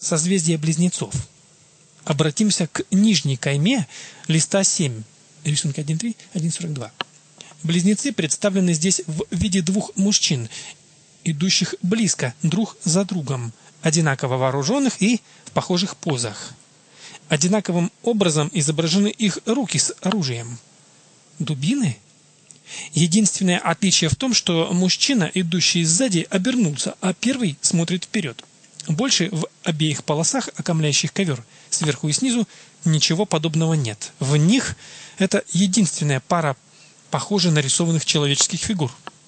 Созвездие Близнецов. Обратимся к нижней кайме листа 7. Рисунки 1.3, 1.42. Близнецы представлены здесь в виде двух мужчин, идущих близко друг за другом, одинаково вооруженных и в похожих позах. Одинаковым образом изображены их руки с оружием. Дубины? Единственное отличие в том, что мужчина, идущий сзади, обернулся, а первый смотрит вперед. Больше в обеих полосах, окаймляющих ковер, сверху и снизу, ничего подобного нет. В них это единственная пара похожих нарисованных человеческих фигур.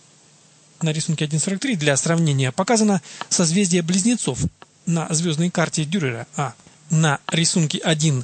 На рисунке 1.43 для сравнения показано созвездие Близнецов на звездной карте Дюрера А. На рисунке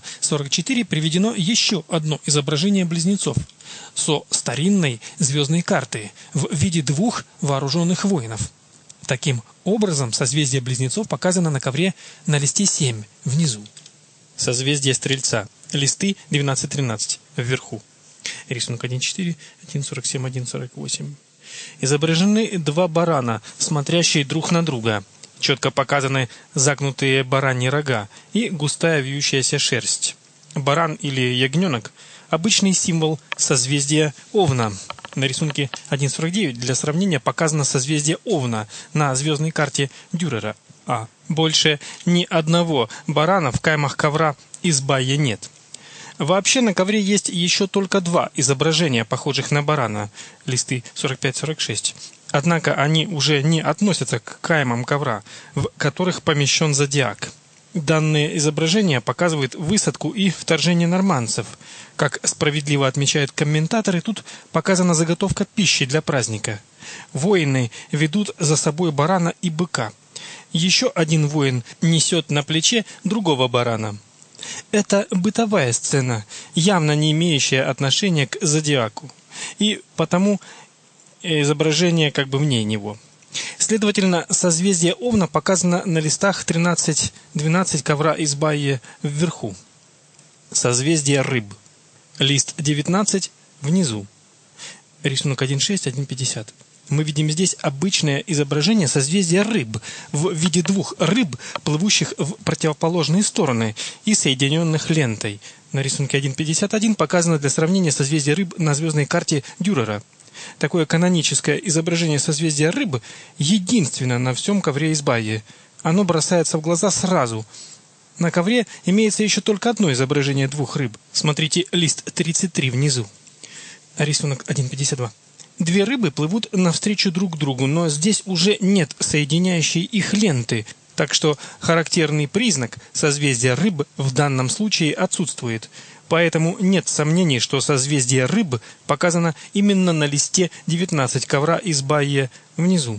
1.44 приведено еще одно изображение близнецов со старинной звездной карты в виде двух вооруженных воинов. Таким образом, созвездие Близнецов показано на ковре на листе 7 внизу. Созвездие Стрельца. Листы 12-13 вверху. Рисунок 1.4, 1.47, 1.48. Изображены два барана, смотрящие друг на друга. Четко показаны загнутые бараньи рога и густая вьющаяся шерсть. Баран или ягненок – обычный символ созвездия Овна. На рисунке 1.49 для сравнения показано созвездие Овна на звездной карте Дюрера А. Больше ни одного барана в каймах ковра из Байя нет. Вообще на ковре есть еще только два изображения, похожих на барана, листы 45-46. Однако они уже не относятся к каймам ковра, в которых помещен зодиак. Данные изображения показывают высадку и вторжение нормандцев. Как справедливо отмечают комментаторы, тут показана заготовка пищи для праздника. Воины ведут за собой барана и быка. Еще один воин несет на плече другого барана. Это бытовая сцена, явно не имеющая отношения к зодиаку, и потому изображение как бы вне него. Следовательно, созвездие Овна показано на листах 13-12 ковра из Байи вверху. Созвездие Рыб. Лист 19 внизу. Рисунок 1.6, 1.50. Мы видим здесь обычное изображение созвездия Рыб в виде двух рыб, плывущих в противоположные стороны и соединенных лентой. На рисунке 1.51 показано для сравнения созвездие Рыб на звездной карте Дюрера. Такое каноническое изображение созвездия Рыб единственно на всем ковре из Байи. Оно бросается в глаза сразу. На ковре имеется еще только одно изображение двух рыб. Смотрите лист 33 внизу. Рисунок 1.52. Две рыбы плывут навстречу друг другу, но здесь уже нет соединяющей их ленты, так что характерный признак созвездия Рыб в данном случае отсутствует. Поэтому нет сомнений, что созвездие Рыб показано именно на листе 19 ковра из Байи внизу.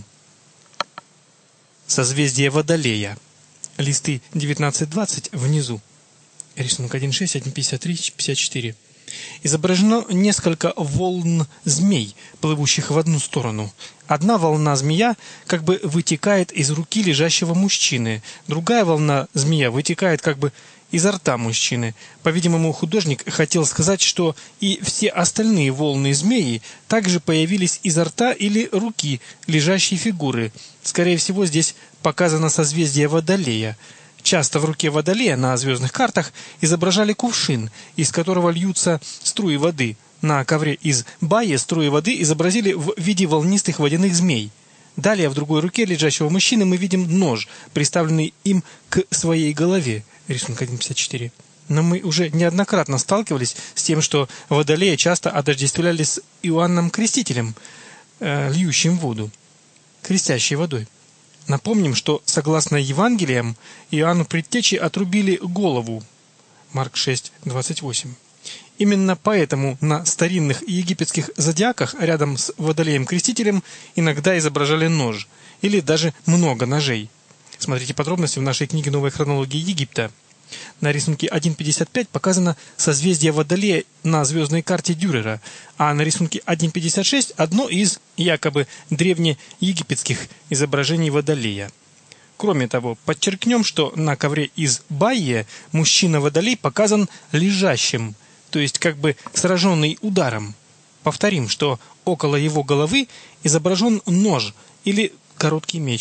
Созвездие Водолея. Листы 19-20 внизу. Рисунок 1.6, 1.53, 54. Изображено несколько волн змей, плывущих в одну сторону. Одна волна змея как бы вытекает из руки лежащего мужчины, другая волна змея вытекает как бы изо рта мужчины. По-видимому, художник хотел сказать, что и все остальные волны змеи также появились изо рта или руки лежащей фигуры. Скорее всего, здесь показано созвездие Водолея. Часто в руке Водолея на звездных картах изображали кувшин, из которого льются струи воды. На ковре из Байи струи воды изобразили в виде волнистых водяных змей. Далее в другой руке лежащего мужчины мы видим нож, приставленный им к своей голове. Рисунок 1.54. Но мы уже неоднократно сталкивались с тем, что Водолея часто отождествляли с Иоанном Крестителем, льющим воду, крестящей водой. Напомним, что, согласно Евангелиям, Иоанну Предтече отрубили голову. Марк 6:28. Именно поэтому на старинных египетских зодиаках рядом с Водолеем-крестителем иногда изображали нож, или даже много ножей. Смотрите подробности в нашей книге «Новая хронология Египта». На рисунке 1.55 показано созвездие Водолея на звездной карте Дюрера, а на рисунке 1.56 одно из якобы древнеегипетских изображений Водолея. Кроме того, подчеркнем, что на ковре из Байи мужчина-водолей показан лежащим, то есть как бы сраженный ударом. Повторим, что около его головы изображен нож или короткий меч.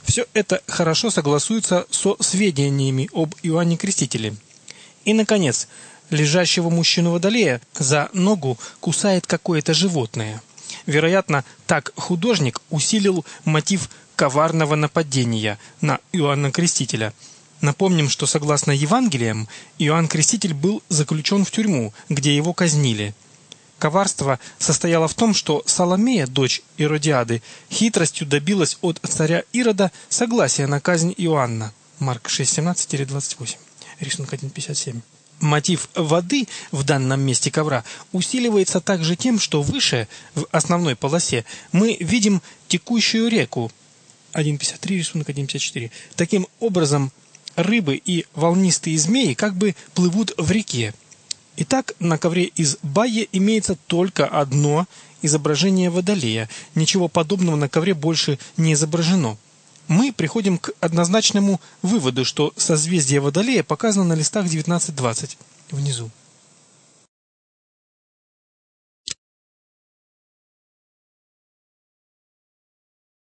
Все это хорошо согласуется со сведениями об Иоанне Крестителе. И, наконец, лежащего мужчину Водолея за ногу кусает какое-то животное. Вероятно, так художник усилил мотив коварного нападения на Иоанна Крестителя. Напомним, что согласно Евангелиям, Иоанн Креститель был заключен в тюрьму, где его казнили. Коварство состояло в том, что Саломея, дочь Иродиады, хитростью добилась от царя Ирода согласия на казнь Иоанна. Марк 6:17-28. Рисунок 1.57. Мотив воды в данном месте ковра усиливается также тем, что выше, в основной полосе, мы видим текущую реку. 1.53, рисунок 1.54. Таким образом, рыбы и волнистые змеи как бы плывут в реке. Итак, на ковре из Байе имеется только одно изображение Водолея. Ничего подобного на ковре больше не изображено. Мы приходим к однозначному выводу, что созвездие Водолея показано на листах 19-20 внизу.